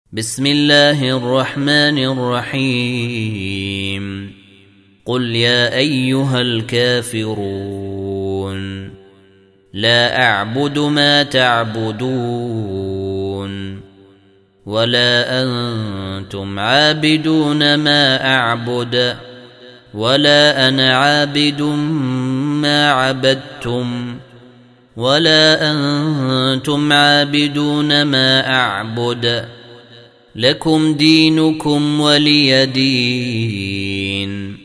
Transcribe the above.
بسم الله الرحمن الرحيم قل يا أيها الكافرون لا أعبد ما تعبدون ولا أنتم عابدون ما أعبد ولا أنا عابد ما عبدتم ولا أنتم عابدون ما أعبد لكم دينكم ولي دين.